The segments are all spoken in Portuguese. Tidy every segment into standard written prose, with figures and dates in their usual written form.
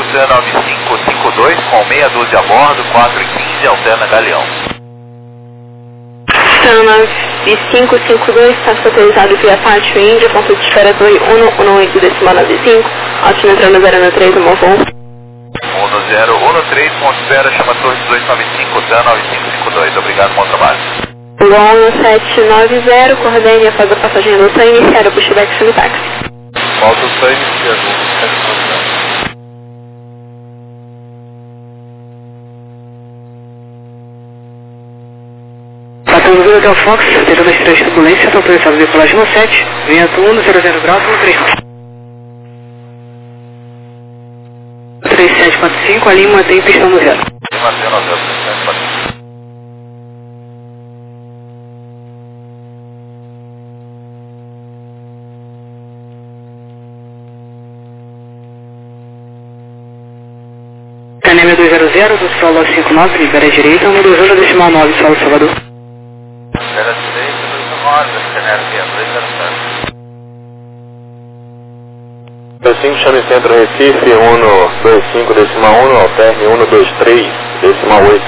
Sam 9552 com meia dúzia a bordo, 4 e 15, alterna Galeão. Sam 9552, está autorizado via Pátio Índia, ponto de espera Torre 118,95, altina entrando 093, tomou voo. 1013, ponto de espera, chama Torre 1895, Sam 9552, obrigado, bom trabalho. Gol 1790, coordene após a passagem do Sam, iniciar o pushback semi-taxi. Falta o Sam iniciando. Passando Hotel Fox, tentando as 3 turbulências, está autorizado decolagem no 7, vento 100 graus, 3745, a Lima tem pistão no 0. Lima tem no 0, 3745. Canema 200, do solo 59, libera a direita, 120,9, solo Salvador. Libera a direita, 209, Canema 200. 25, chame centro Recife, 125, decimal 1, alterne 123, decimal 8.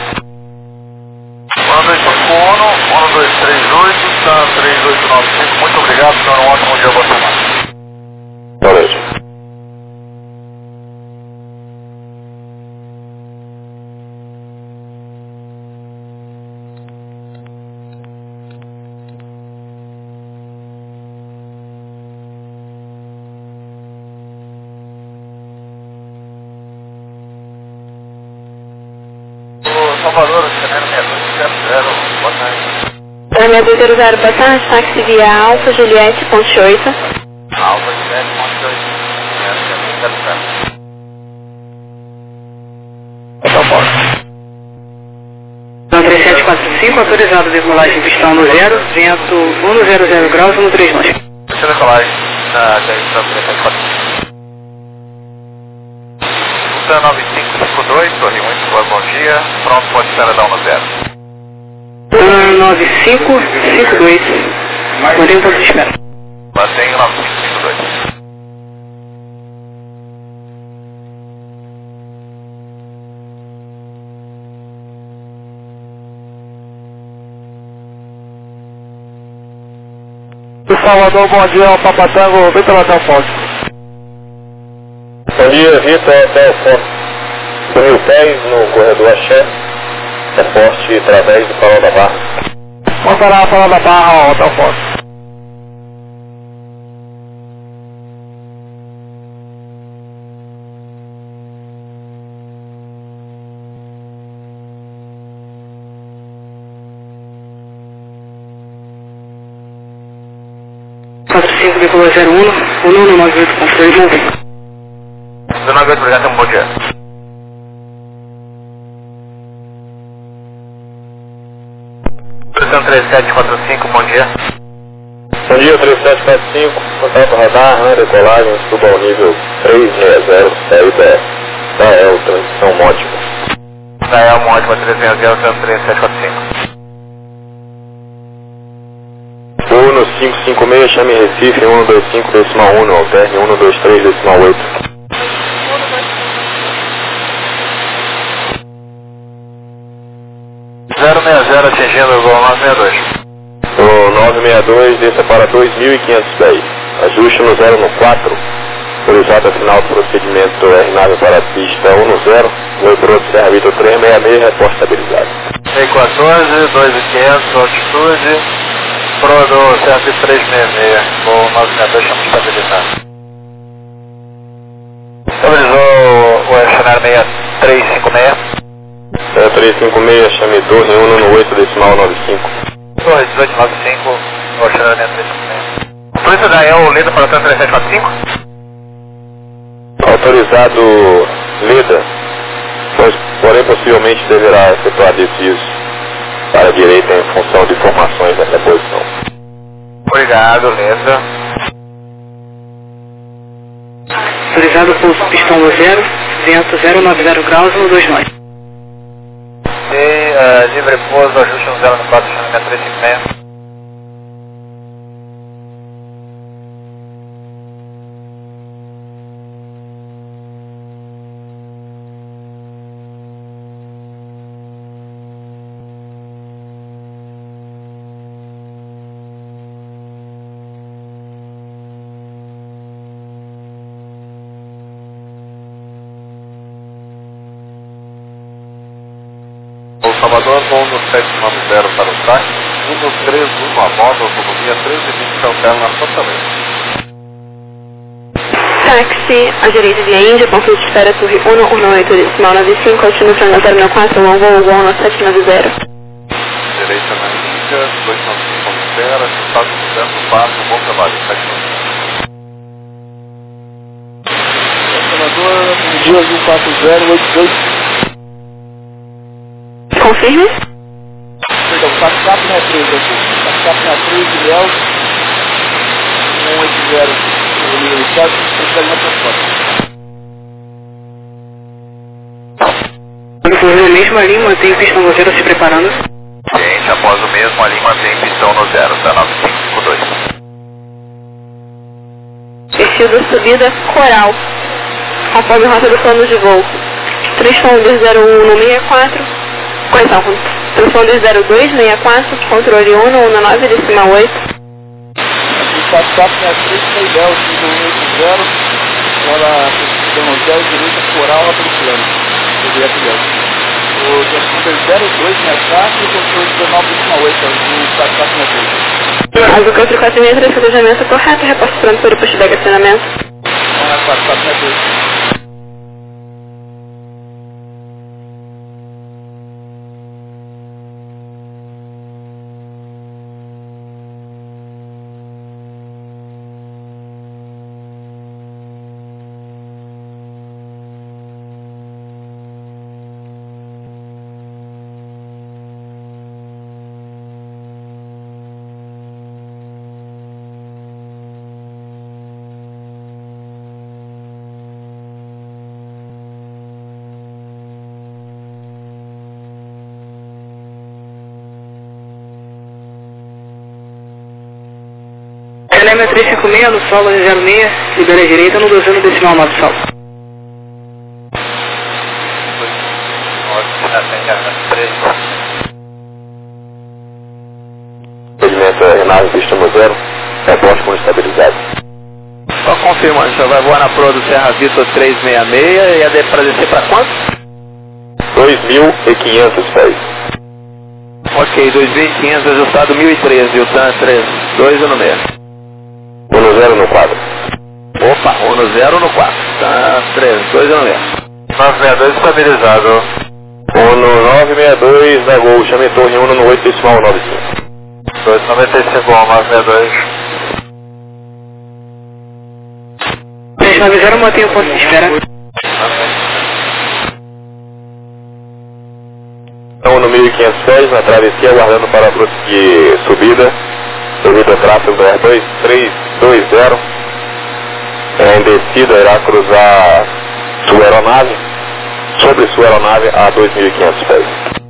1251, 1238, Sam 3895, muito obrigado, senhor, um ótimo dia, boa semana. Boa noite. Salvador, Canema 6200, boa tarde. Canema 200, boa tarde, táxi via Alfa Juliette, ponte 8. Alfa Juliette, ponte 8. Então, bora. 3745, autorizado decolagem pistão no 0, vento 100 graus, 139. Deixa eu decolagem na 3745. Sam 9552, Torre 1, bom dia, pronto, pode espera dar 10. 9552, mantém o ponto de espera. Mantenha 9552. Salvador, bom dia, Papatango, Vitor Hotel Fox. Bom dia, Vitor Hotel Fox. 2010 no corredor Axé, reporte através do Farol da Barra. Vamos parar a Farol da Barra, Hotel Fox. decolou 01, o Nuno 98 construído, não vem. 19, obrigado, um bom dia. Pressão 3745, bom dia. Bom dia, 3745, contato radar, decolagem, suba ao nível 360, saída da El, transição Módica. Da El Módica 360, 3745. Uno 556, chame Recife, 125, decimal 1, alterne 123, decimal 8. 060 atingindo o 962. O 962 desça para 2.510. Ajuste no 014. Autorizado a final do procedimento R9 para a pista 10. Lebrou Serra Vitor 366, reporte estabilizado. E14, 2.500, altitude. Prodo Serra Vitor 366. O 962 chama estabilizado. Estabilizou o cenário 6356. 356, chame torre 198, decimal 95. Torre 1895, o charamento 356. Polícia da EL, Leda para o 3745? Autorizado Leda, porém possivelmente deverá efetuar desvios para a direita em função de informações dessa posição. Obrigado, Leda. Autorizado por pistão no 0, vento 090 graus, 129. Livre pouso, ajuste no 094, charamento 356. Salvador, voo no 790 para o táxi, 131 a moto, autonomia 1320 alterna totalmente. Táxi, à direita via Índia, ponto de espera Torre 118, decimal 95, altitude frango 094, long voo 1790. Direita na Índia, 295 como espera, estado do centro, passo, bom trabalho, 7 Salvador, dia 14082. Confirme. Perdão, WhatsApp 63 aqui. WhatsApp 63 de Léo. 180. Ele pode precisar de uma transporte. Inclusive, a mesma linha mantém pistão no 0 se preparando. Gente, após o mesmo, a linha mantém pistão no 0, tá 9552. Perfil da subida Coral. Conforme rota do plano de voo. Transponder 01 no 64. Correção, transponder 0264, controle 119, decimal 8. WhatsApp 63 de Léo, 180. Ela tem um hotel direita Coral a plano. Direto Léo. O transponder 0264 e o controle 19,8 do WhatsApp 63. Azul 446, planejamento correto, reposto pronto para o posto de acionamento. WhatsApp 63. LM 356 no solo 06, libera a direita no 12 decimal 9 solo. Segmento Renave, pista no 0, reposto com estabilidade. Só confirmando, já vai voar na proa do Serra Vista 366 e é para descer para quanto? 2.500 pés. Ok, 2.500, ajustado 1.013, o TAN 32 no meio. 1-0 no quadro. Opa, 1-0 no 4, TAN 32 no meio. 962 estabilizado. 1962 da Gol, chame torre 1 no 8 decimal 95. 295 962. 390 mantém o ponto de espera. Estamos no 1500 pés, na travessia, aguardando para prosseguir subida. Devido ao tráfego do R2320. Em descida, irá cruzar sua aeronave. Sobre sua aeronave a 2.500 pés.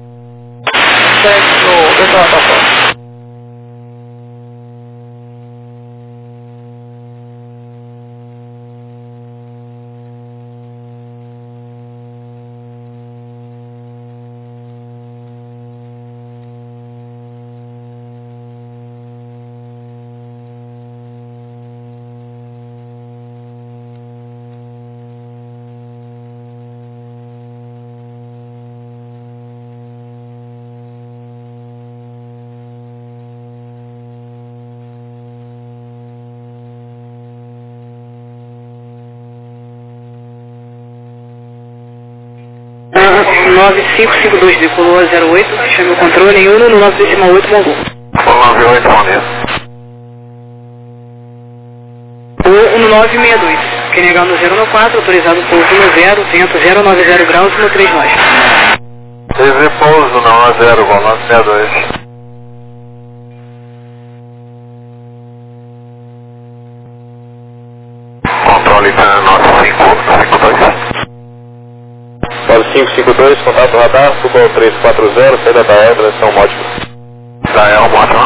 Ah, 9552 decolou a 08, chame o controle em 1 no 9 decimal 8 Mongol. 98, bom dia. 1962, QNH no 014, autorizado pouso no 0, vento 090 graus no 3 nós. Teve pouso na 10, bom, 962. Controle para 9552. 9552, contato radar, suba ao 340, saída da Aero, direção módica. Da Aero, módica.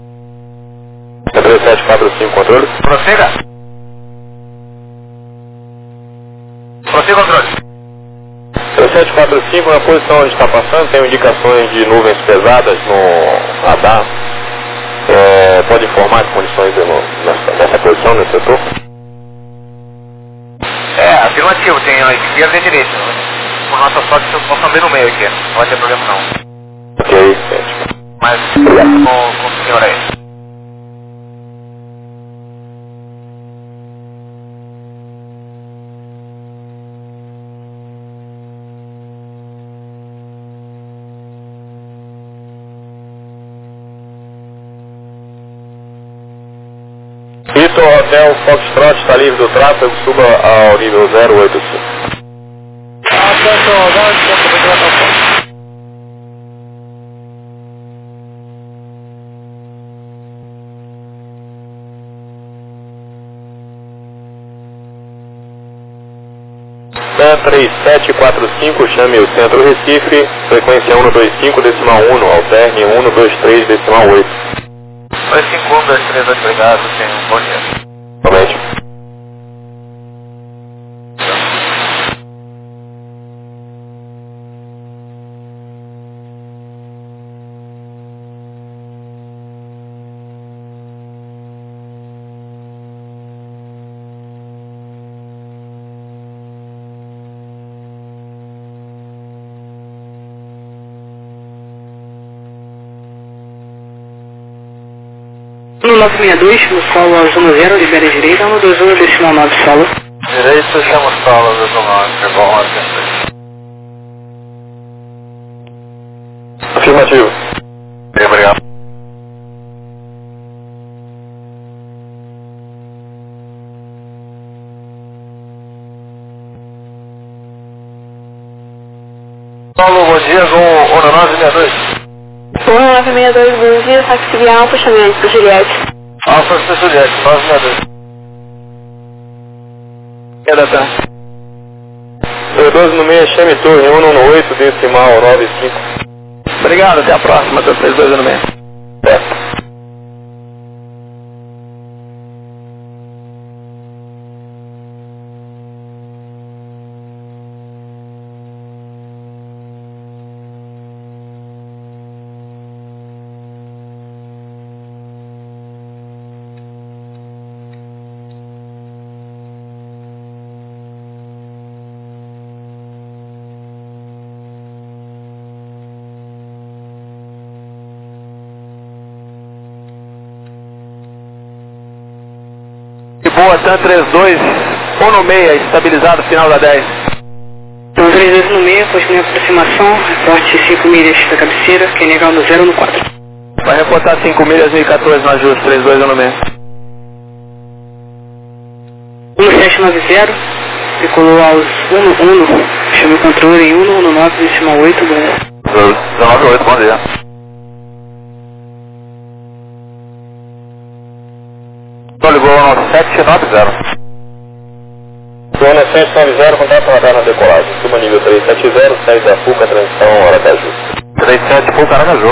3745, controle. Prossiga. Prossiga, controle. 3745, na posição onde está passando, tem indicações de nuvens pesadas no radar. Pode informar as condições nessa posição, nesse setor? Afirmativo, tem a esquerda e a direita. Por nossa sorte, eu posso andar no meio aqui, não vai ter problema não. Ok, gente. Mas com o senhor aí. Vitor Hotel Foxtrot está livre do tráfego, suba ao nível 085. Atenção, agora está TAM 3745, chame o Centro Recife, frequência 125, decimal 1, alterne 123, decimal 8. 251, 23, obrigado, tenha um bom dia. Somente. No 962, no solo zona 0, libera a direita, 121, decimal 9 solo. Direito, chama o solo do comando, bom, atenção. Afirmativo. Obrigado. Paulo, bom dia, com o 962. Porra 962, bom dia, táxi via Alfa, chamamento para Juliette. Alfa, Juliette, 962. Queda tá. 12 no meio, chame torre 118, decimal 95. Obrigado, até a próxima, 32 no meio. Certo. Boa, TAM 32, 1 no meia, estabilizado, final da 10. Então 32 no meio, após minha aproximação, reporte 5 milhas da cabeceira, que é legal no 0 no 4. Vai reportar 5 milhas 1014 no ajuste, 32 1 no meio. 1790, decolou aos 1, chama o controle em 119, decimal 8, bom. 198, bom dia. Ligou ao 790. Zona 790, contato radar na decolagem. Suba nível 370, sai da Fuca, transição Aracaju. 37, Fuca, Aracaju.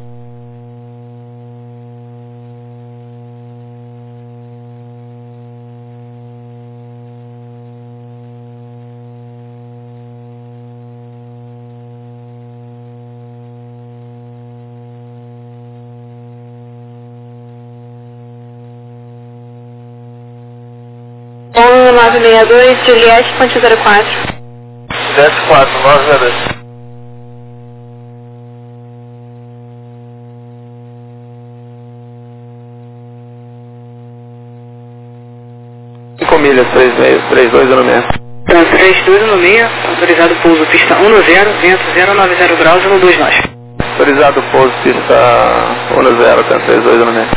Porra 962, Juliette, ponte 04. 74, 902. Milhas, 32 no meio. Então 32 no meio, autorizado pouso pista 10, vento 090 graus, 12 nós. Autorizado pouso pista 10, TAM 32 no meio.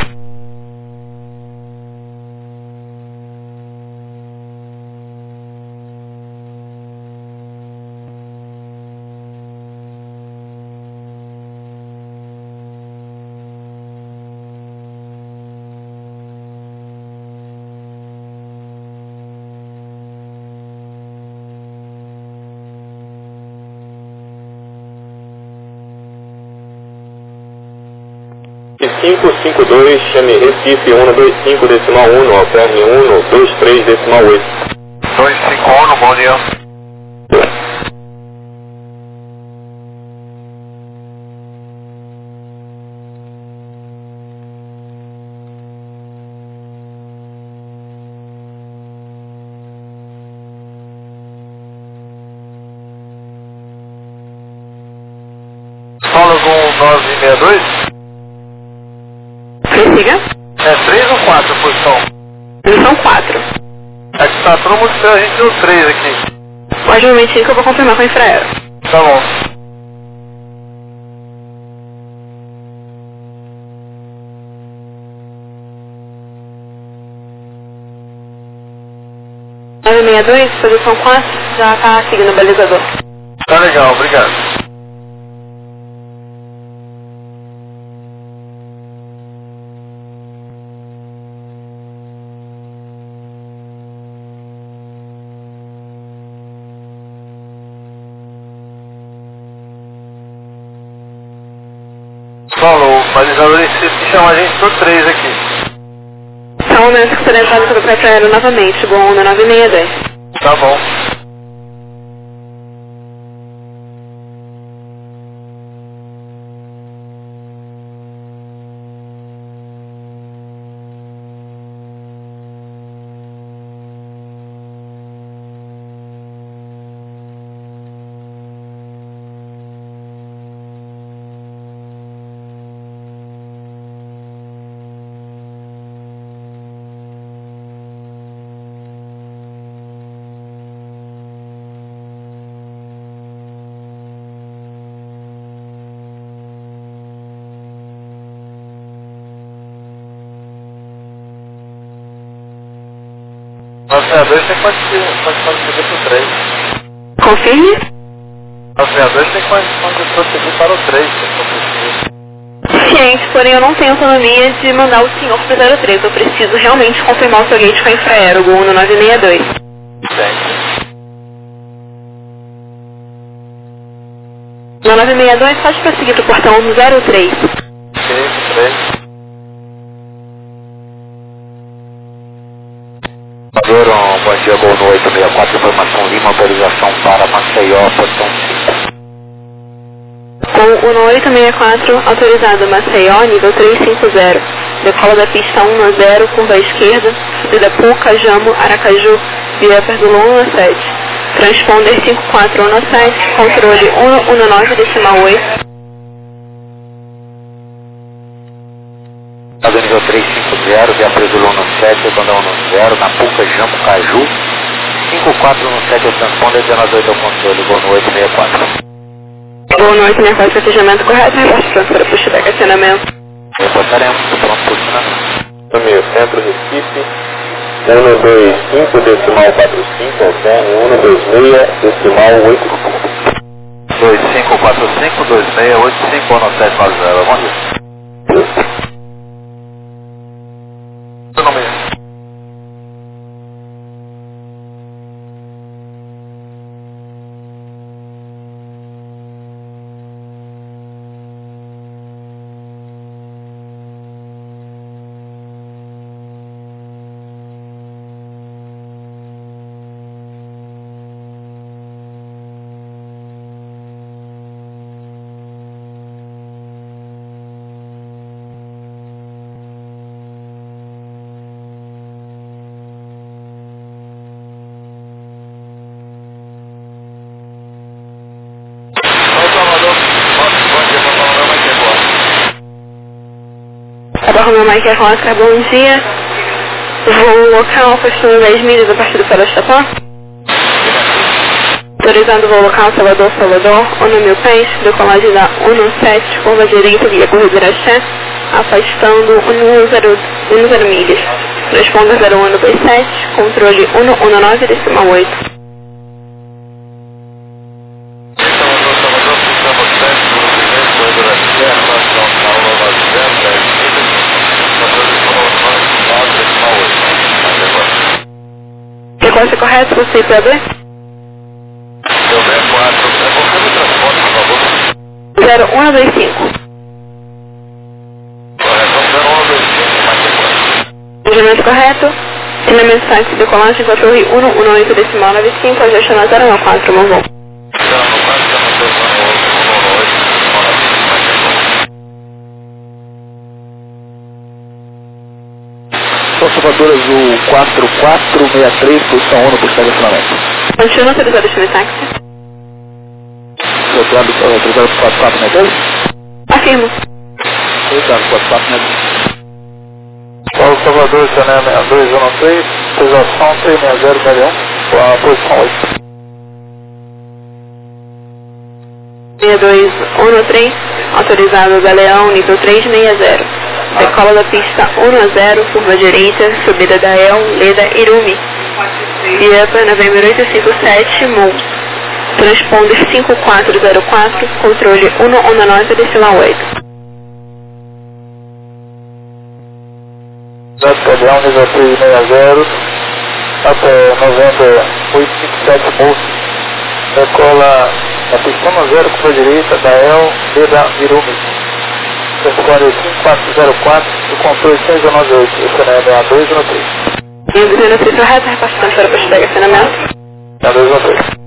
E 552, chame Recife 125, decimal 1, alterne 123, decimal 8. 251, bom dia. Solo com 962? Prossiga. É 3 ou 4 a posição? Posição 4. É que tá todo mundo esperando a gente no 3 aqui. Mais um momentinho que eu vou confirmar com a infraero. Tá bom. Posição 4, já tá seguindo o balizador. Tá legal, obrigado. Falou, o balizador insiste em chamar a gente pro 3 aqui. Só um momento que será entrado pelo próprio aéreo novamente, Gol 962. Tá bom. Nossa, você pode prosseguir para o 3. Confirme. Nossa, você pode prosseguir para o 3, se for possível. Ciente, porém eu não tenho autonomia de mandar o senhor para o 03. Eu preciso realmente confirmar o seu gate com a infraero, Gol 962. Certo. 962, pode prosseguir para o portão 03. Ok, 3. Bom dia, Gol 864, informação Lima, autorização para Maceió, portão 5. Com o 864, autorizado Maceió, nível 350. Decola da pista 10, curva à esquerda, subida Puca, Jamo, Aracaju, via Perdulon 17. Transponder 5417, controle 119,8. Casa nível 350, via Perdulon 17, Bandão 10, na Puca, Jamo, Caju. 5417, o transponder 198 ao controle, Gol 864. Gol 864, fechamento correto, reporte pronto para pushback, acionamento. Reportaremos, pronto por funcionamento. Meio Centro, Recife, 125 decimal 45, 126 decimal 85. 2545 2685 1790, bom dia. Seu nome é? Abarro Mike Roca, bom dia. Voo local, costume 10 milhas a partir do Felastapã. Autorizando o voo local Salvador, ONU 1000 pés, decolagem da ONU 7, curva direita via corredor Axé, afastando 10 milhas. Transponder 0127, controle 119,8. Sequência correta, você IPAB? Seu 64, confirma o transporte, por favor. 0125. Correto, 0125, mais sequência. Julgamento correto. Treinamento táxi de decolagem com a torre 118 decimal 95, ajuste na 014, mão voo. 014, São Salvador Azul 4463, posição 1 por estacionamento. Continua autorizado destino táxi. Autorizado por 4463? Ok, Afirmo. 2044 metros. Paulo Salvador, Janela 6213, autorização 36061, com a posição 8. 6213, autorizado Galeão, nível 360. Decola da pista 1-0, curva direita, subida da El, Leda, Irumi. IAPA November 857, MOL. Transponder 5404, controle 119, decimal 8. Galeão, nível 360, até novembro 857, MOL. Decola na pista 1-0, curva direita da El, Leda, Irumi. Transponder 5404, o controle 698, estacionamento 6213. Indo no centro reto, repartição para pista de estacionamento. 6213.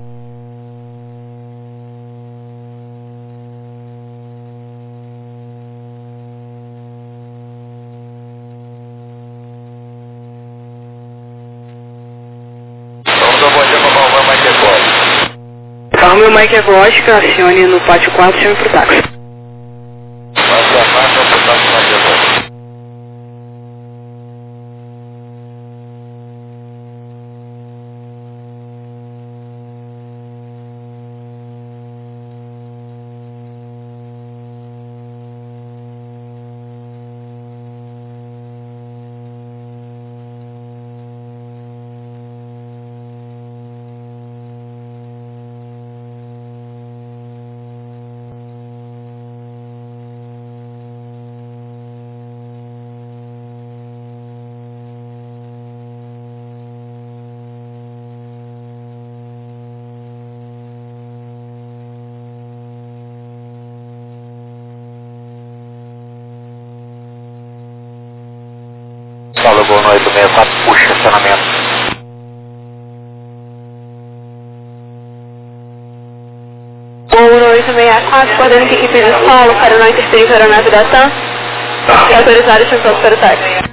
Arrume o Mike Ecológica, acione no pátio 4 e chame pro táxi. Paulo Gol 864, puxa estacionamento. Gol 864, coordenando que equipe de solo para não interferir a aeronave da TAM. E autorizado e pronto para o táxi.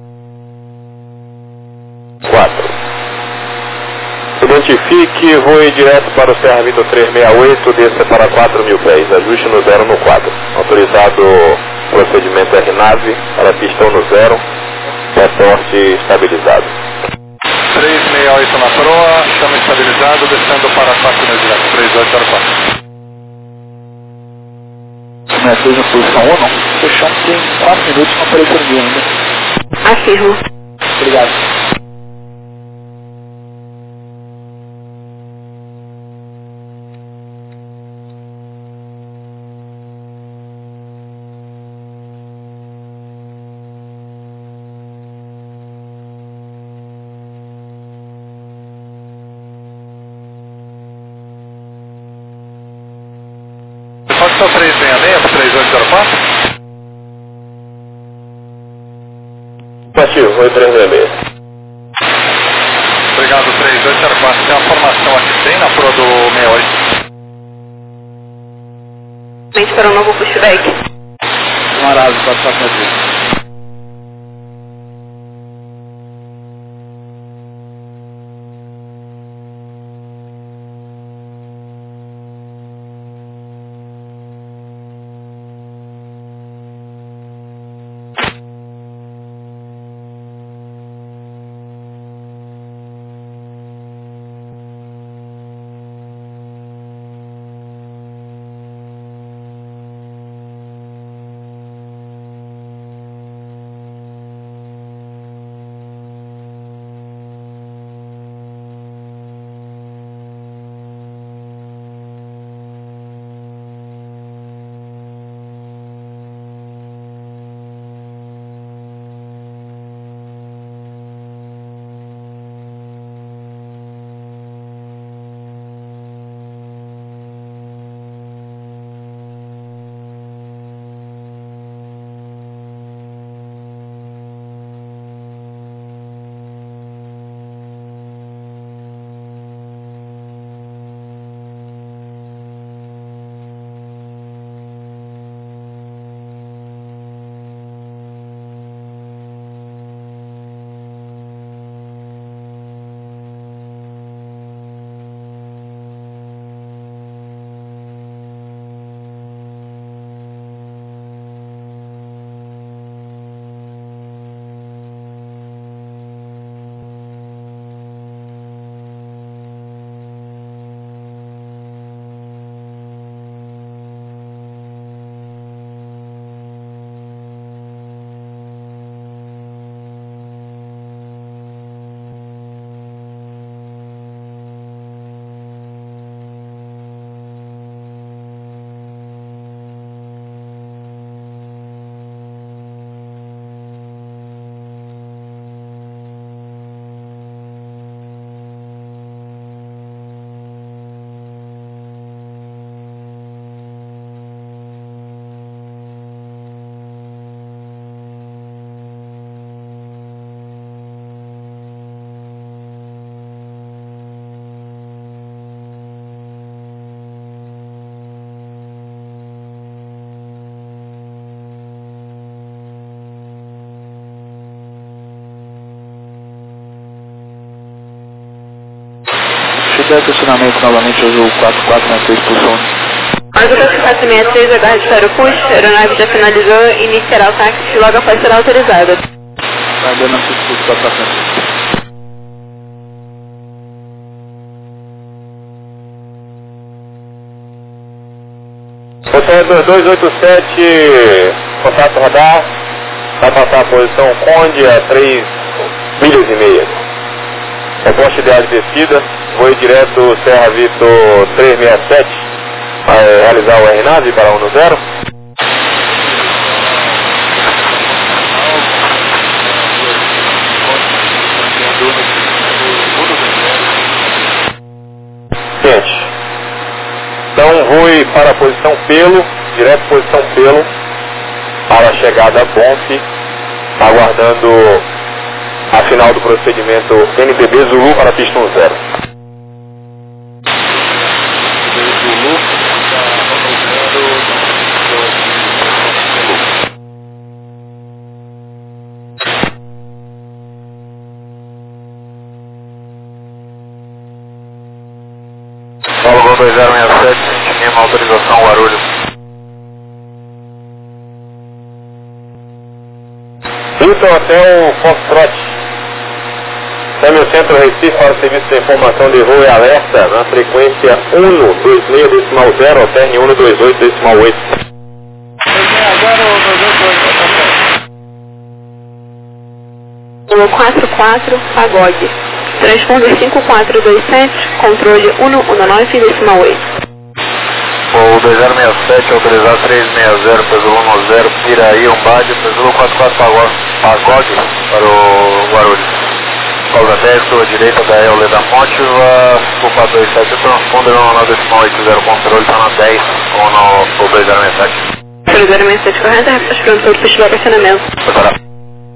4. Identifique, voe direto para o Serra Vitor 368, desça para 4.000 pés, ajuste no 0 no 4. Autorizado procedimento RNAV para pista 1 no 0, reporte estabilizado. 368 na proa, chama estabilizado, descendo para 4 mil direto, 3804. 63 na posição 1, não? Fechamos, tem 4 minutos, não apareceu ninguém ainda. Afirmo. Obrigado. Pode ser 366 para 3804? Positivo, voe 366. Obrigado, 3804. Tem uma formação aqui bem na proa do 68. Mente para o novo pushback. Maravilha, 44 tiver questionamento novamente, uso o 4496 por som. Azul 463, aguarde para o push, a aeronave já finalizou, iniciará o táxi logo após ser autorizada. Tá dando assistência 4496. Hotel 2287, contato radar, vai passar a posição Conde a 3 milhas e meia. Proposta ideal de descida, voo direto Serra Vitor 367, vai realizar o RNAV para 10. Gente, então voe para a posição Pelo, direto posição Pelo, para a chegada a Bonf, aguardando a final do procedimento NBB Zulu para pista 10. Paulo Gol 2067, sentimos autorização Guarulhos. Hilton Hotel Foxtrot. Chame o Centro Recife para o serviço de informação de voo e alerta na frequência 126.0, alterne 128.8. 44, Agog. Transponder 5427, controle 119.8. O 2067, autorizar 360, Pesulo 10, Piraí, Umbade, Pesulo 44 Agog para o Guarulhos. Pausa 10, sua direita da Eule da Mótiva, 5427, transponder 119.80, controle está na 10, ou no 2067. 2067 correta, repete pronto para o festival de acionamento. Preparado.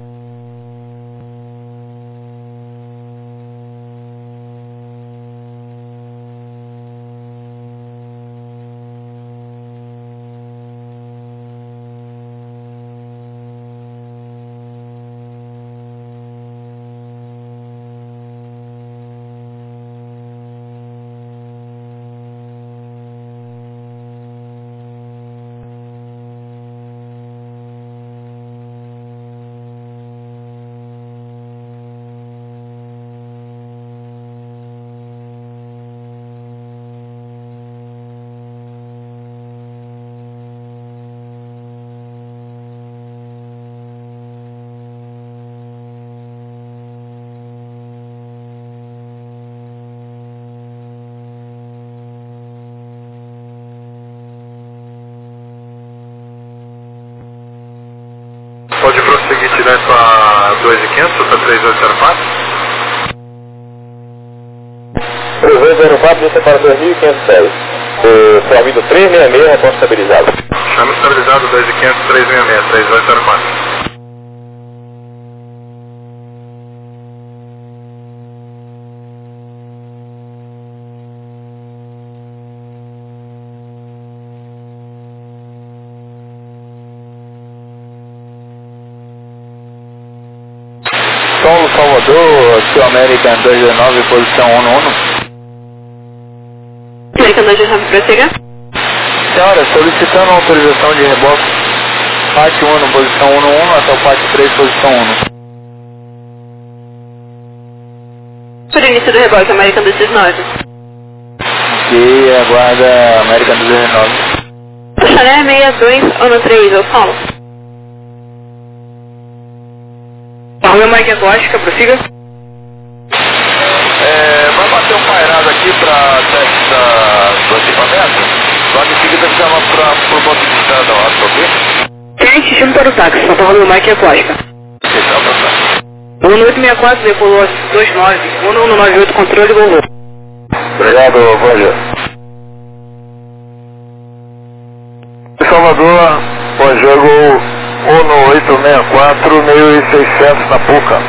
Pode prosseguir direto a 2.500, para 3804? 3804, desça para 2.506. Provido 366, reposto estabilizado. Chama estabilizado 2.500, 366, 3804. Solo Salvador, Sul American 219, posição 11. American 219, prossiga. Senhora, solicitando autorização de reboque parte 1, posição 11, até o parte 3, posição 1. Por início do reboque, American 219. Ok, aguarda American 219. Chané 62, ONU 3, eu falo. Arruma Mike Aquática, prossiga. Vai bater um pairado aqui para teste do equipamento. Logo em seguida chama por ponto de estrada, ok? Gente, chama para o táxi, Santa Rosa Mike Aquática. Então, tá. 1864, decolou 29, 1198, controle, Gol. Obrigado, Roger. Salvador, bom jogo 1864, 1600 na Puca.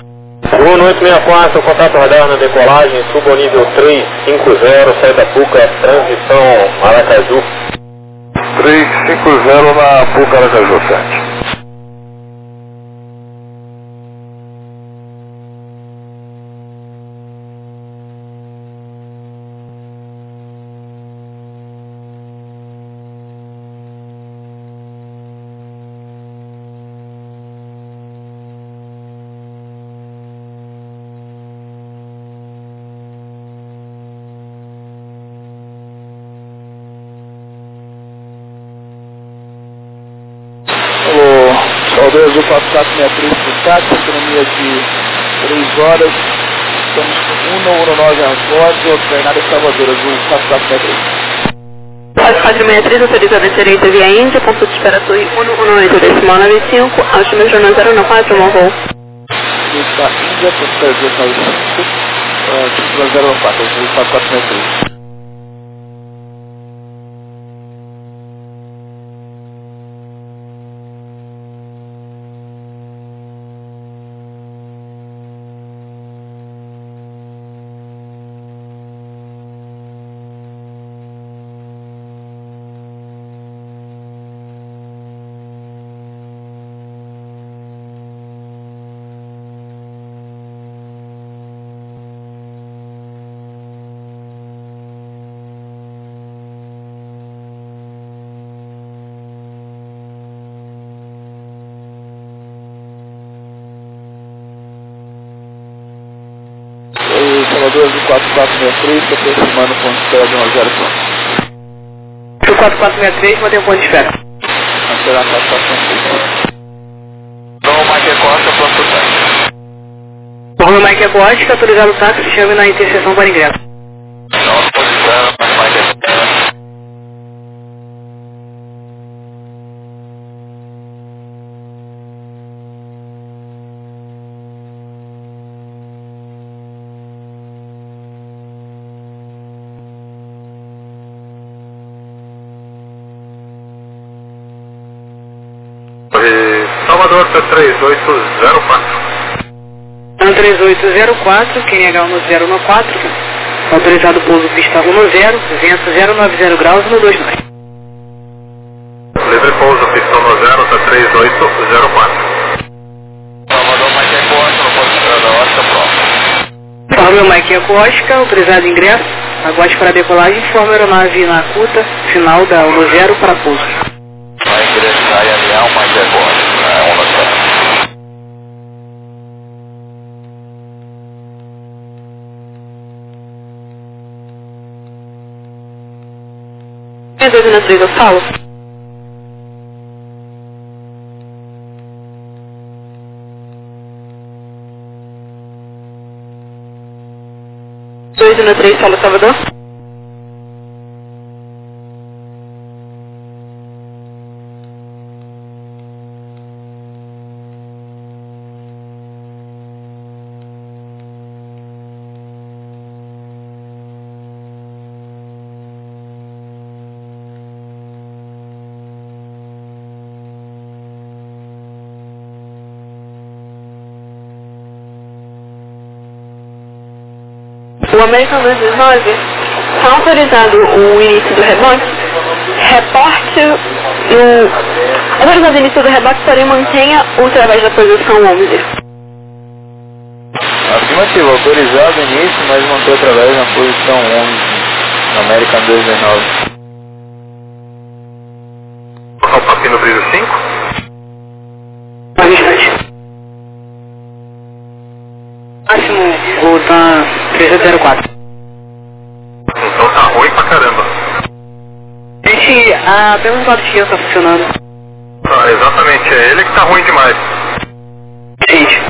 1864, contato radar na decolagem, suba ao nível 350, sai da Puca, transição Aracaju. 350 na Puca, Aracaju, 7. Salvador Azul 4463 por táxi, economia de 3 horas. Estamos com 119 Arcódio, Bernardo Salvador Azul 4463. 4463, autorizada a excelência via Índia, ponto de espera Torre 118.95, altimetro jornal 014, bom voo. Está Índia, ponto de espera 295, título 014, Azul 4463. Salvador Azul 4463, se aproximando com espera de 10 pontos. 4463, mantém o ponto de espera. Esperar 4463. Então, Mike Costa, pronto táxi. O Rui Mike Costa, autorizado o táxi, chame na interseção para ingresso. Não, posição, Mike Costa. Salvador P3804. 3804, QNH 1014, autorizado pouso pista 10, vento 090 graus, 129. Livre pouso, pista 10, P3804. Salvador Mike Costa, no posto de espera da Oscar, pronto. Salve Mike Costa, autorizado ingresso, aguarde para decolagem, informe a aeronave na CUTA, final da 10 para pouso. Vai ingressar e alinhar o Mike Costa, onda certa. É 293, eu falo. No 3, fala Salvador. O American 219 está autorizado o início do reboque. Reporte autorizado o início do reboque, porém mantenha o através da posição 11. Afirmativo, autorizado o início, mas mantém através na posição 11, no American 219. Tocar o papinho no brilho 5. Mais um instante. Máximo, vou estar 3804. Então tá ruim pra caramba. Gente, apenas o lado esquerdo está funcionando. Tá, exatamente, é ele que tá ruim demais. Gente.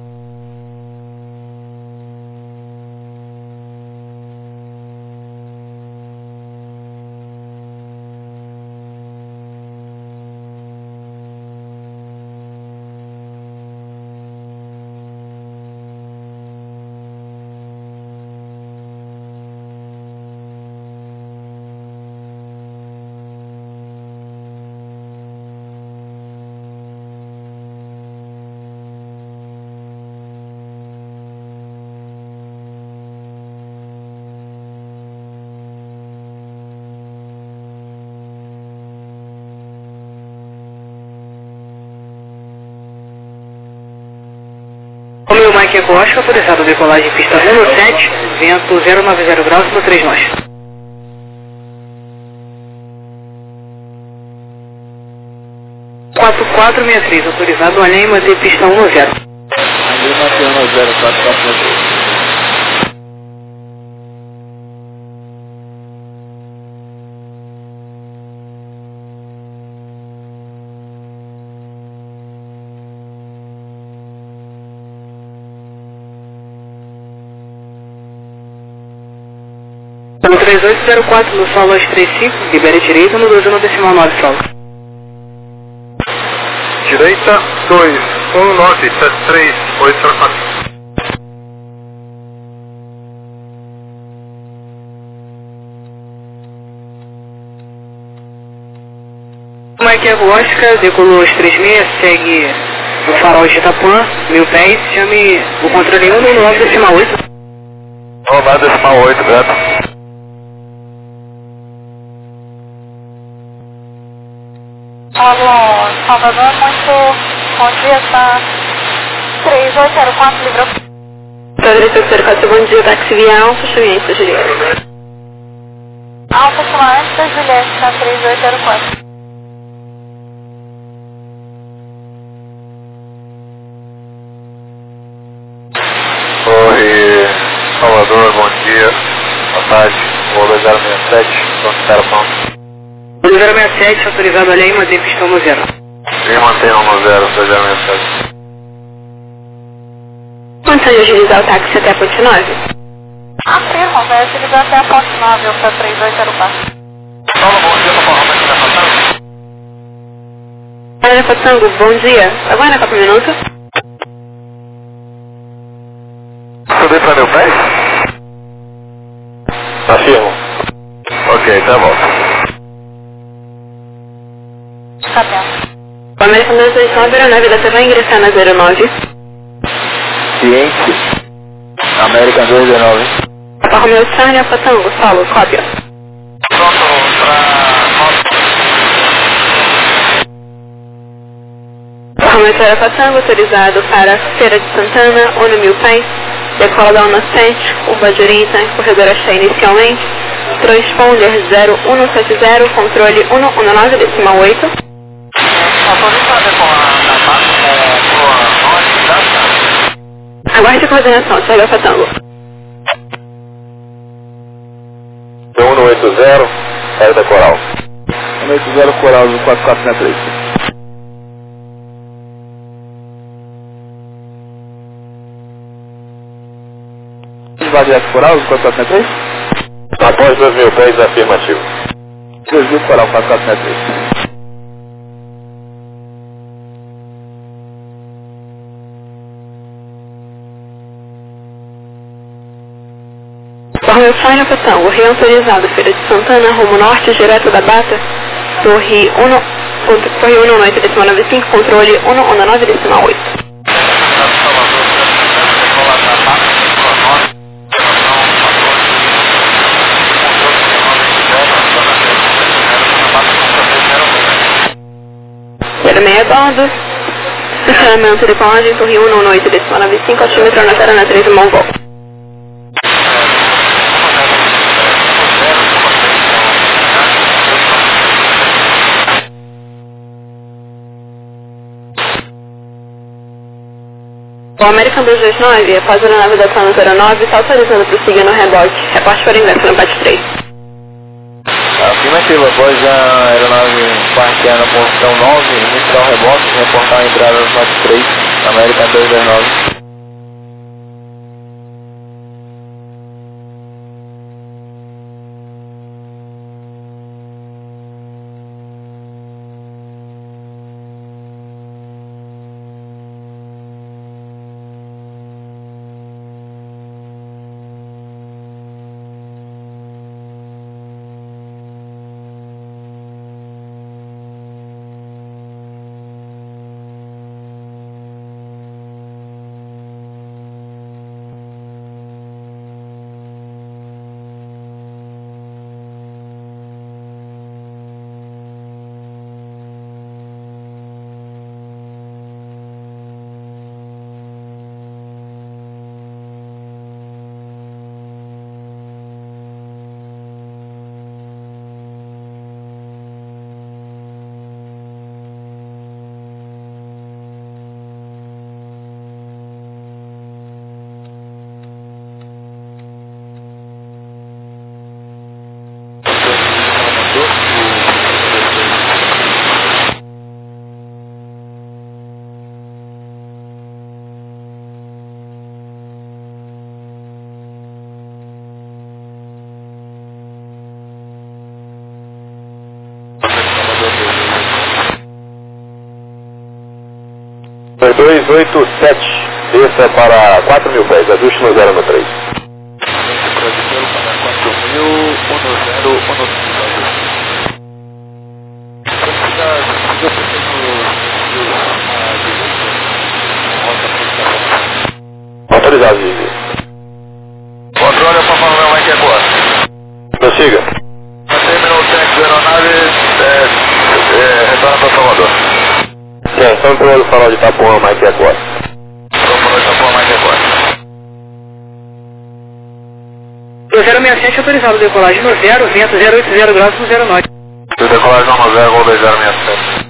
O meu Mike Costa, autorizado decolagem pista 17, vento 090 graus, 139 nós. 4463, autorizado além manter pista 10. André Matheus 0443. No 3804 no solo 235, libere direita no 21,9 solo. Direita 219, 73804. Mike Evo Oscar, decolou 36, segue o farol de Itapuã, 1000 pés, chame o controle 1,9,8. 1,9,8, certo? Alô, Salvador, muito bom dia, tá 3804, livrou. Padre 3804, bom dia, táxi via Alfa, Chumiense, Juliette. Alfa, Chumiense, Juliette, tá 3804. Oi, Salvador, bom dia, boa tarde, voo 2067, pronto, operação. 2067, autorizado a lei, mantém pistão no zero. E mantenham no 2067. Condição de agilizar o táxi até a ponte 9? Afirmo, vai utilizar até a ponte 9, ou para 3804. Paulo, bom dia, Papai Roma aqui na Fatango. Ana Fatango, bom dia. Aguarda 4 minutos. Subir para 1000 pés? Afirmo. Ok, tá bom. Sabendo. O American 229, aeronave da T vai ingressar na 09. Ciente. American 219. Papa Romeo Charlie, Fatango, solo, cópia. Pronto Papa Romeo Charlie, Fatango, autorizado para Feira de Santana, ONU 1000 pés. Decola da ONU 7, curva direita, corredor axé inicialmente. Transponder 0170, controle 119,8. Autoriza a decolar na base com a nossa. Aguarde a coordenação, Charlie Fatango. 180, saída Coral. 180 Coral, 4463. Esvaziado Coral, 4463? Após 2000 pés, afirmativo. 2000 Coral, 4463. Romeo Charlie, Fatango, reautorizado, Feira de Santana, rumo norte, direto da Bata, Torre 1,9,95, controle 119,8. Meia bordo, estacionamento de colagem, Torre 1,9,95, altímetro na Terra 3 de Mongol. O American 229, após a aeronave da Santa 09, está autorizando para seguir no reboque. Reporte para ingresso no PAT 3. Afirmativa, após a aeronave parquear na posição 9, iniciar o reboque, reportar a entrada no PAT 3, American 229. 287, desça para 4.000 pés, ajuste no 0 no 3. Brasileiro para 4.000, 10, 1, 0. Autorizado, Vivi. Controle para Papai Mike agora. Prossiga. Terminou o tanque da aeronave, retorna para Salvador. Sim, estamos pelo farol de Itapuã, Mike agora. Vamos para Itapuã, Mike agora. 067 autorizado decolagem no 0, vento 080 graus no 0 norte. Decolagem no 0, voo 2067.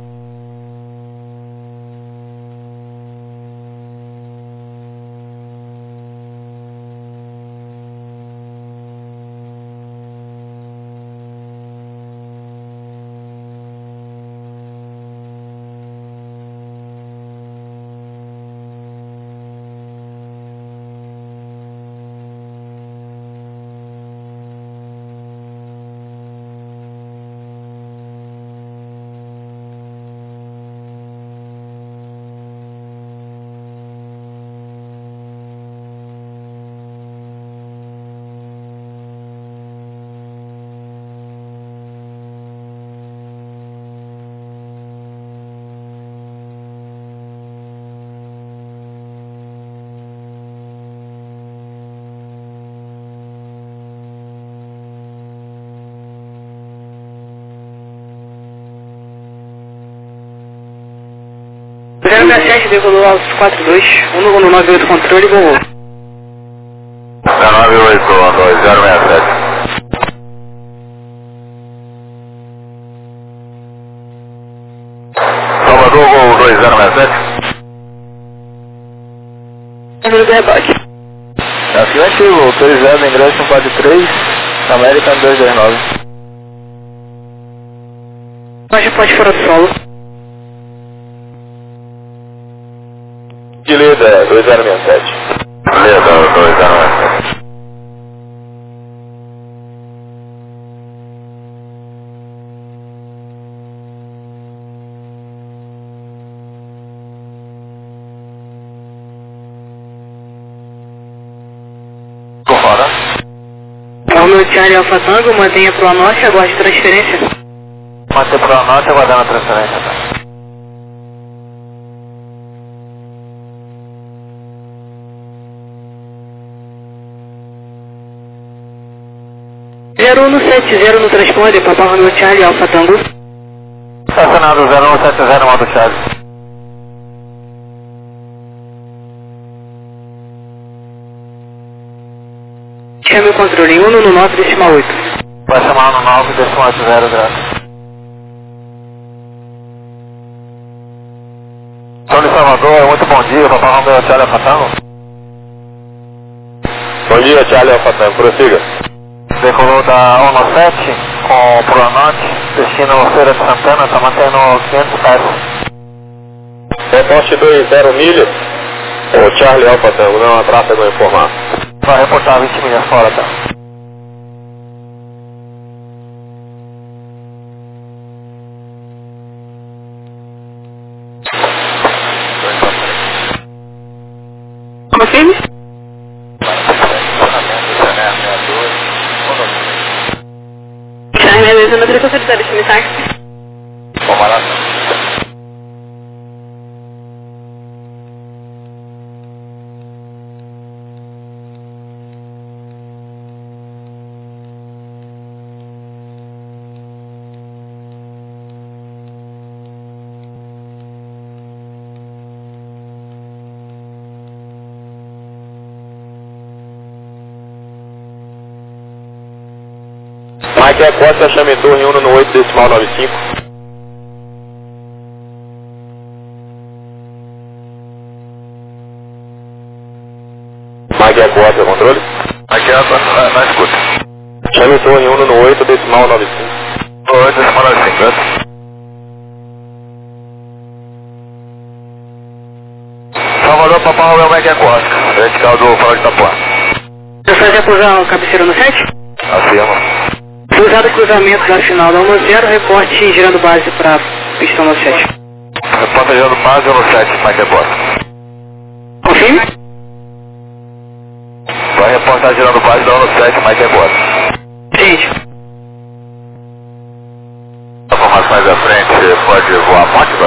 Decolou aos 42, 198 controle, voou. 98, 2067. Salvador, voo 2067. Número do rebote. Afirmativo, autorizado, ingresso 143, América 229. Baixa ponte fora do solo. De Leda, 2067. Leda, 2067. Por fora. Romeo Charlie Alpha Tango, mantenha pro norte, aguarde transferência. Manter pro norte, aguardando a transferência. No 70 no transponder, Papai Romeo Charlie Alpha Tango. Estacionado 0170, modo chave. Chame o controle 1 no 9, decimal 8. Vai chamar no 9, decimal 80, graças. Tony Salvador, muito bom dia, Papai Romeo Charlie Alpha Tango. Bom dia, Charlie Alpha Tango, prossiga. Decolou da 197 com o Pronorte, destino Feira de Santana, está mantendo 500 pés. Reporte 20 milhas. O Charlie Alpha Tango, não há tráfego a informar. Vai reportar 20 milhas fora, tá? Confirme? Charlie, eu não teria considerado esse mensaje. Vamos lá. Mike Costa, chame torre 1 no 8, decimal 95. Mike Costa, controle? Aqui é na escuta. Chame torre 1 no 8, decimal 95. 8, decimal 95, certo? Salvador, Papai Romeo, Mike Costa. Vertical do Farol de Itapuã. Você vai acusar o cabeceiro no 7? Afirma. Cruzado cruzamento da final da 1-0, reporte girando base para pistão no 7. Reporta girando base 17, Mike Report. Confirme. Vai reportar girando base da 17, Mike Report. Gente. Informações mais à frente, pode voar Mótiva?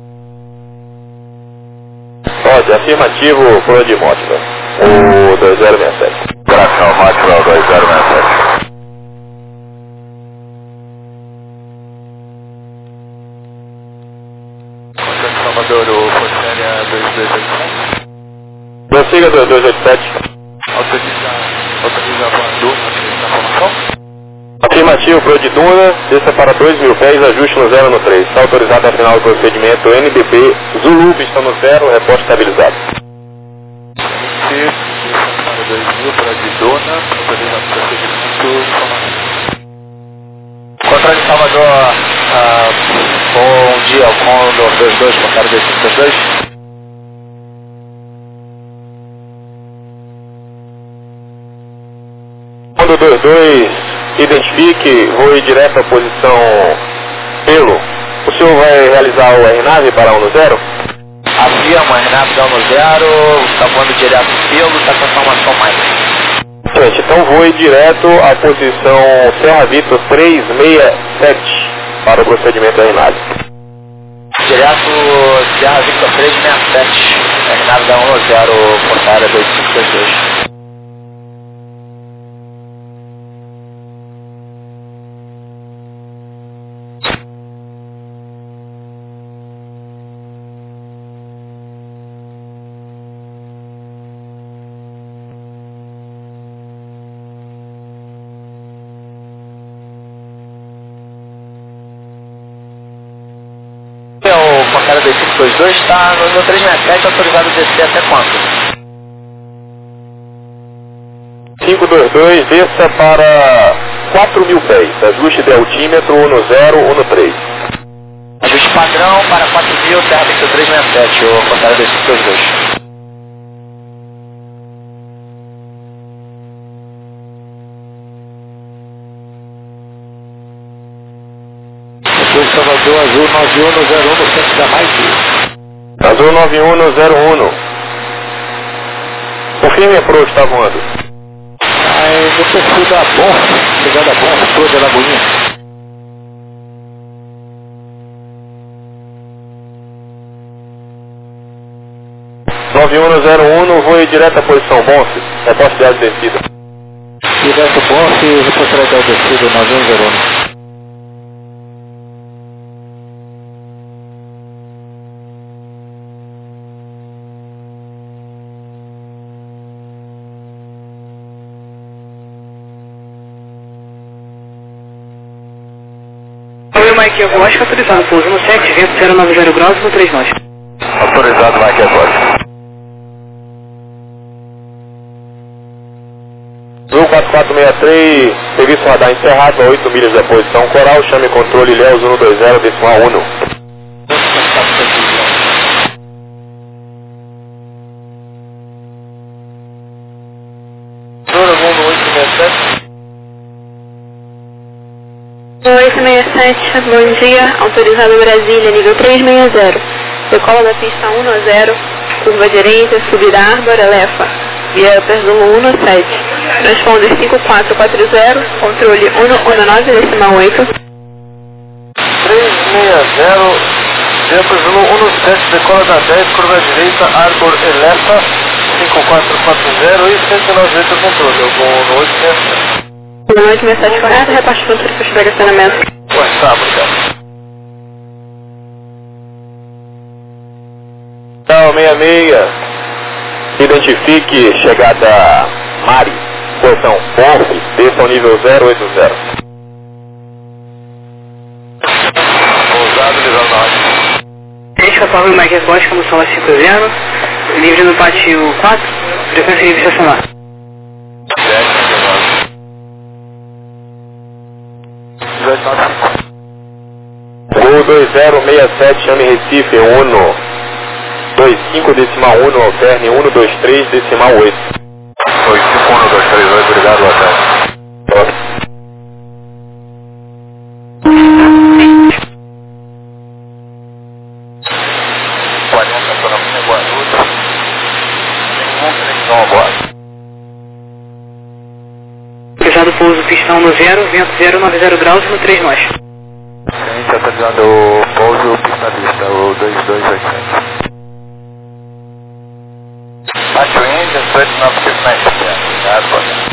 Pode, afirmativo, por de Mótiva. O 2067. Operacional Mótiva 2067. Salvador, o Forçânia 2287. Prossiga 2287. Autoriza voador na formação? Afirmativo, pro de Duna, desça para 2.000 pés, ajuste no 0 no 3. Está autorizado a final do procedimento NBP, Zulu, pista no 0, reporte estabilizado. Desça para 2.000 para de Duna, autoriza o procedimento de formação. Controle de Salvador, bom dia, ao Condor 22, contaram 2522. Condor 22, identifique, voe direto à posição pelo. O senhor vai realizar o RNAV para 1 no 0? Afirma, RNAV da 1 no 0, está voando direto pelo, está com a formação mais. Gente, então voe direto à posição Serra Vitor 367 para o procedimento RNAV. Direto Serra Victor 367, RNAV da 1 no 0, porta área 2522. O portário 2522 está no 367, autorizado a descer até quanto? 522, desça para 4.000 pés, ajuste de altímetro 1 no 0, 1 no 3. Ajuste padrão para 4.000, Serra Victor 367, o portário 2522. Salvador, Azul 91 no 01 no centro da mais. Azul 91 no 01. Confirme a proa que está voando. No perfil da Bonf, chegando a Bonf, toda a Lagoinha. no 01, voe direto à posição Bonf, reposte de asa descida. Direto Bonf, reposte de asa descida 9101. Mike, eu acho que autorizado, pouso no 7, vento 090 graus no 3 nós. Autorizado, Mike, agora. Azul 4463, serviço radar encerrado, a 8 milhas da posição coral, chame controle Léo 120, decimal 1. Mundo 867. 867, bom dia, autorizado Brasília, nível 360. Decola da pista 1 no 0, curva direita, subida Árbora, Lefa, via Perzumo 1 no 7. Transponder 5440, controle 119, decimal 8. 360, via Perzumo 1 no 7, decola da 10, curva direita, Árbor, Lefa, 5440 e 198 controle, eu vou no 867. Boa noite, mensagem correta, reparte para o serviço de estacionamento. Tá, obrigado. Então, 66, identifique chegada Mari, posição Bonf, desça ao nível 080. Pousado, ligando na hora. Gente, conforme o Mike Report, como são as 50, livre no pátio 4, frequência livre estacionar. Gol 2067, chame Recife, Uno 25 decimal 1, alterne 123 decimal 8. 25123, obrigado, hotel. pressão no 0, vento 090 graus no 3 nós. Ciente, atualizando o pouso pista vista, o 22800. Macho Indian, 3969, obrigado.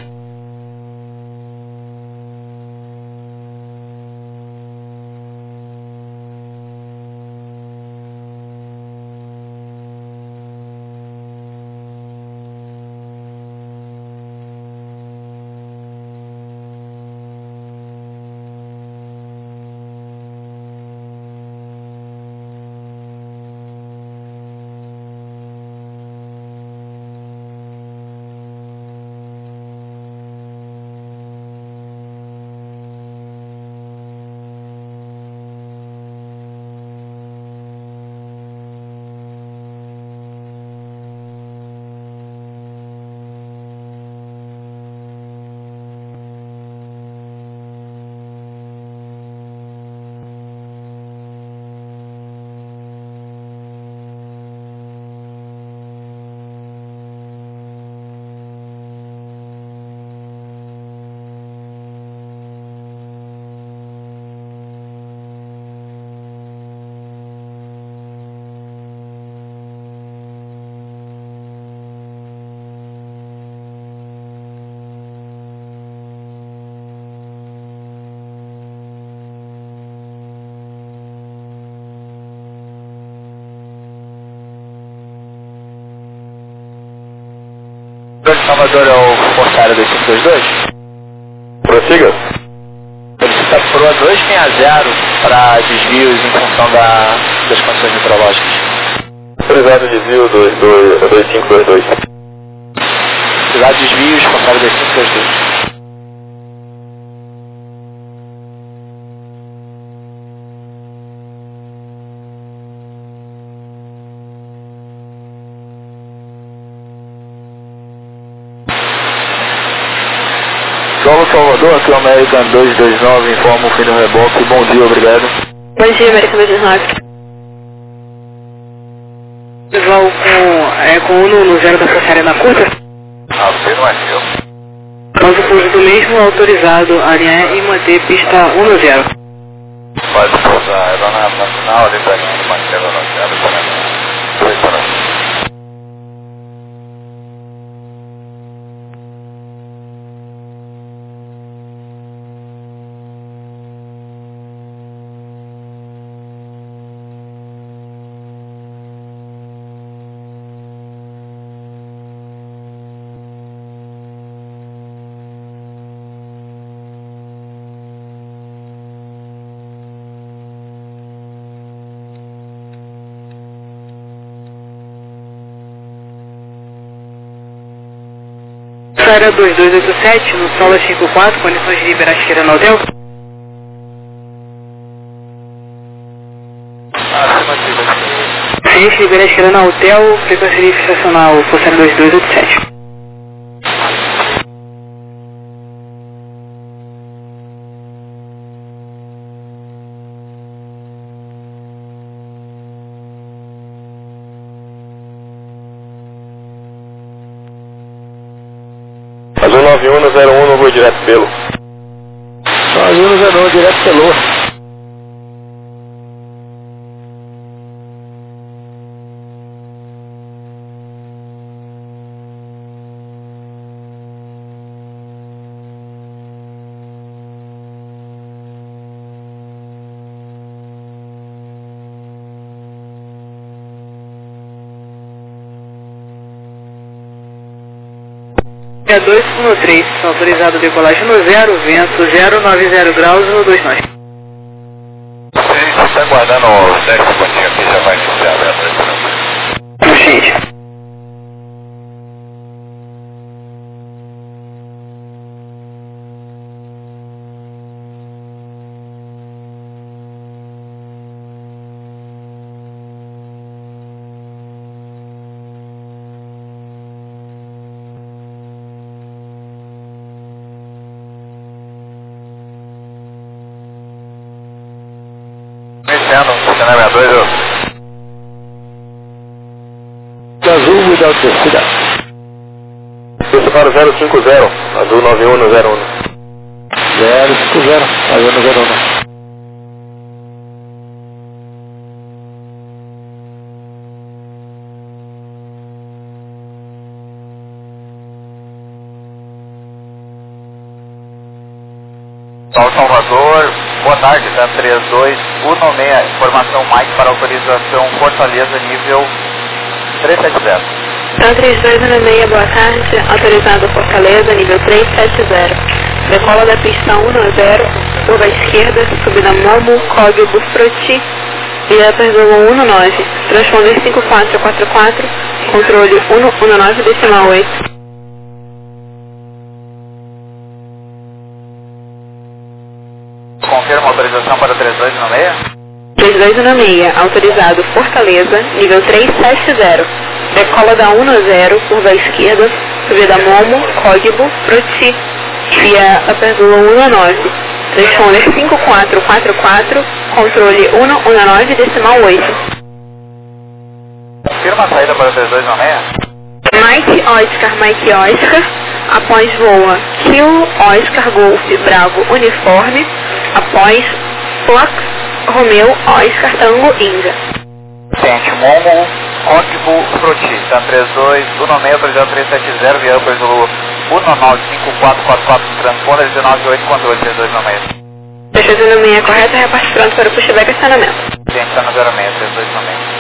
Salvador é o Forçário 2522? Prossiga. Solicita proa 2 quem a 0 para desvios em função das condições meteorológicas. Autorizado desvio 2522. Cidade de desvios, Forçário 2522. Solo Salvador, aqui é o American 229, informa o fim do reboque. Bom dia, obrigado. Bom dia, American 229. Visual com Uno no 0 da Força Aérea na curta. Você não é seu. Após o pouso do mesmo, autorizado a alinhar e manter pista 10. Pode pousar a aeronave nacional, detalhando manter a aeronave para 2 para Área 2287, no solo 54, condições de liberar a esquerda no hotel. Ciente, liberar a esquerda no hotel, frequência de estacional, Força Aérea 2287. Azul 9101, vou direto pelo. Azul 91, direto pelo. É 213, autorizado decolagem no 0, vento 090 graus no 2 nós. Você está aguardando os 10 segundinhos aqui, já vai iniciar a abertura. Consciente. Iniciando, cenário 62. Azul without descida. Pista para 050, Azul 9101. 050, avião 01. Salvador, boa tarde, tá 32-196, informação Mike para autorização Fortaleza, nível 370. Tá 3216, boa tarde, autorizado Fortaleza, nível 370. Decola da pista 10, curva esquerda, subida Momo, código Bufroti, via Perdomo 19, transponder 5444, controle 119, decimal 8. Confirma a autorização para 3216? 3216, autorizado Fortaleza, nível 370. Decola da 10, curva esquerda, subida Momo, código Froti, via Uperdula 19. Transponder 5444, controle 119, decimal 8. Confirma a saída para 3216? Mike Oscar, após voa Kilo Oscar Golf Bravo Uniforme, após Fox Romeo Oscar Tango India. Ciente Momo, código Froti, tá 32-196, autorizado 370, via Uperdula 195-444, transponder 198, controle 3296. 3216 correto, repasse pronto para o pushback e estacionamento. Ciente está no 06, 3296.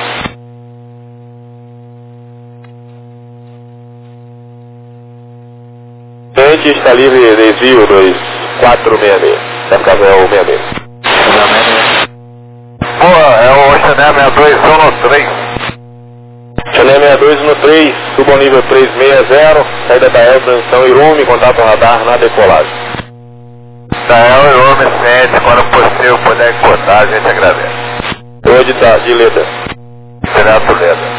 Ciente está livre, desvio 2466. Vai ficar o 66. Boa, é o Chanel 62 no 3. Chanel 62 no 3, suba ao nível 360, saída da El, transição Irume, contato radar na decolagem. Da El Irume 7, quando possível puder cortar, a gente agradece. Hoje tá, de letra. Será Toledo.